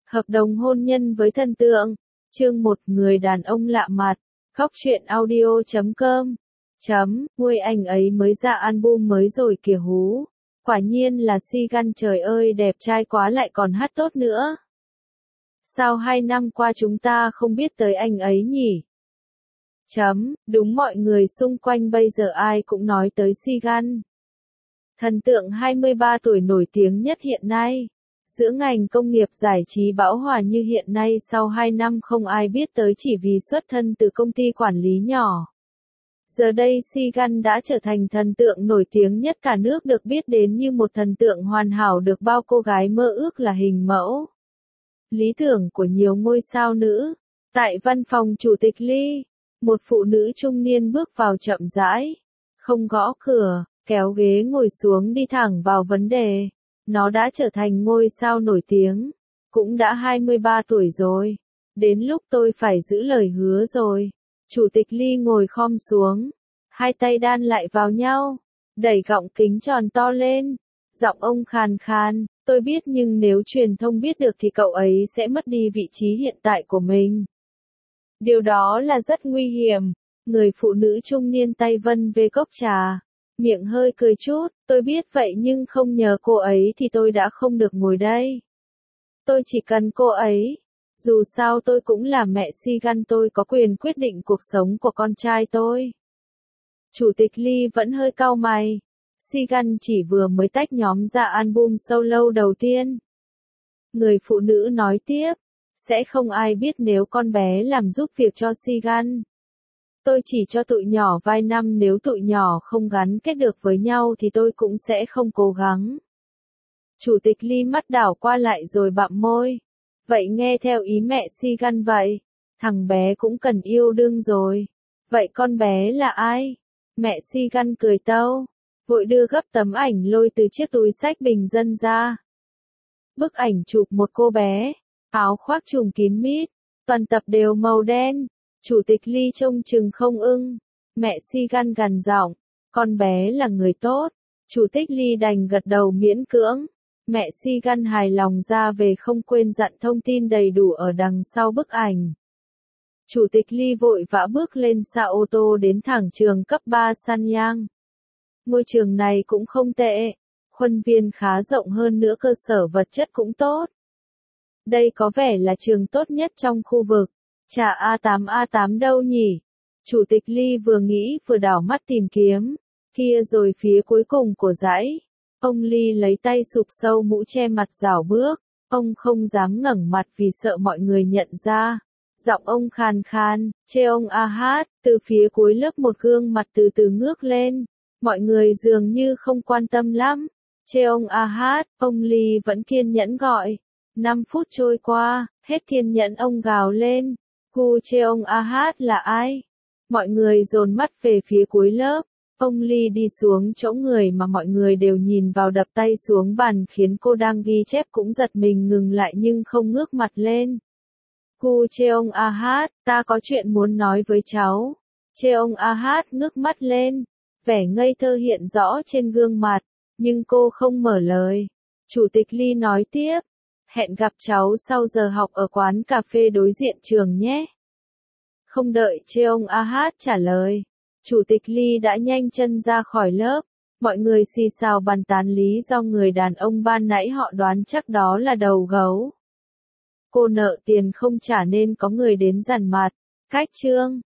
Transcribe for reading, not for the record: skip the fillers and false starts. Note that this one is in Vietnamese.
Hợp đồng hôn nhân với thần tượng. Chương 1, người đàn ông lạ mặt. Góc truyện audio.com. Ui, anh ấy mới ra album mới rồi kìa hú. Quả nhiên là Sigan, trời ơi đẹp trai quá, lại còn hát tốt nữa. Sao 2 năm qua chúng ta không biết tới anh ấy nhỉ? Đúng, mọi người xung quanh bây giờ ai cũng nói tới Sigan. Thần tượng 23 tuổi nổi tiếng nhất hiện nay. Giữa ngành công nghiệp giải trí bão hòa như hiện nay, sau 2 năm không ai biết tới chỉ vì xuất thân từ công ty quản lý nhỏ. Giờ đây Sigan đã trở thành thần tượng nổi tiếng nhất cả nước, được biết đến như một thần tượng hoàn hảo được bao cô gái mơ ước là hình mẫu. Lý tưởng của nhiều ngôi sao nữ. Tại văn phòng Chủ tịch Lee, một phụ nữ trung niên bước vào chậm rãi, không gõ cửa, kéo ghế ngồi xuống, đi thẳng vào vấn đề. Nó đã trở thành ngôi sao nổi tiếng, cũng đã 23 tuổi rồi. Đến lúc tôi phải giữ lời hứa rồi. Chủ tịch Lee ngồi khom xuống, hai tay đan lại vào nhau, đẩy gọng kính tròn to lên. Giọng ông khàn khàn, tôi biết, nhưng nếu truyền thông biết được thì cậu ấy sẽ mất đi vị trí hiện tại của mình. Điều đó là rất nguy hiểm. Người phụ nữ trung niên tay vân về cốc trà, miệng hơi cười chút, tôi biết vậy, nhưng không nhờ cô ấy thì tôi đã không được ngồi đây. Tôi chỉ cần cô ấy. Dù sao tôi cũng là mẹ Sigan, tôi có quyền quyết định cuộc sống của con trai tôi. Chủ tịch Lee vẫn hơi cau mày. Sigan chỉ vừa mới tách nhóm ra album solo đầu tiên. Người phụ nữ nói tiếp, sẽ không ai biết nếu con bé làm giúp việc cho Sigan. Tôi chỉ cho tụi nhỏ vài năm, nếu tụi nhỏ không gắn kết được với nhau thì tôi cũng sẽ không cố gắng. Chủ tịch Lee mắt đảo qua lại rồi bặm môi. Vậy nghe theo ý mẹ Sigan vậy, thằng bé cũng cần yêu đương rồi. Vậy con bé là ai? Mẹ Sigan cười tâu, vội đưa gấp tấm ảnh lôi từ chiếc túi xách bình dân ra. Bức ảnh chụp một cô bé, áo khoác trùm kín mít, toàn tập đều màu đen. Chủ tịch Lee trông chừng không ưng. Mẹ Sigan gằn giọng, con bé là người tốt. Chủ tịch Lee đành gật đầu miễn cưỡng. Mẹ Sigan hài lòng ra về, không quên dặn thông tin đầy đủ ở đằng sau bức ảnh. Chủ tịch Lee vội vã bước lên xe ô tô đến thẳng trường cấp 3 Sanyang. Ngôi trường này cũng không tệ, khuôn viên khá rộng, hơn nữa cơ sở vật chất cũng tốt. Đây có vẻ là trường tốt nhất trong khu vực. Chả A8 đâu nhỉ? Chủ tịch Lee vừa nghĩ vừa đảo mắt tìm kiếm. Kia rồi, phía cuối cùng của dãy. Ông Lee lấy tay sụp sâu mũ che mặt rảo bước. Ông không dám ngẩng mặt vì sợ mọi người nhận ra. Giọng ông khàn khàn, Cheong Ah, từ phía cuối lớp một gương mặt từ từ ngước lên. Mọi người dường như không quan tâm lắm. Cheong Ah, ông Lee vẫn kiên nhẫn gọi. 5 phút trôi qua, hết kiên nhẫn ông gào lên. Gu Cheong Ah là ai? Mọi người dồn mắt về phía cuối lớp. Ông Lee đi xuống chỗ người mà mọi người đều nhìn vào, đập tay xuống bàn khiến cô đang ghi chép cũng giật mình ngừng lại nhưng không ngước mặt lên. Gu Cheong Ah, ta có chuyện muốn nói với cháu. Cheong Ah ngước mắt lên. Vẻ ngây thơ hiện rõ trên gương mặt, nhưng cô không mở lời. Chủ tịch Lee nói tiếp. Hẹn gặp cháu sau giờ học ở quán cà phê đối diện trường nhé. Không đợi Cheong Ah trả lời, Chủ tịch Lee đã nhanh chân ra khỏi lớp. Mọi người xì xào bàn tán lý do người đàn ông ban nãy họ đoán chắc đó là đầu gấu. Cô nợ tiền không trả nên có người đến giàn mặt. Cách chương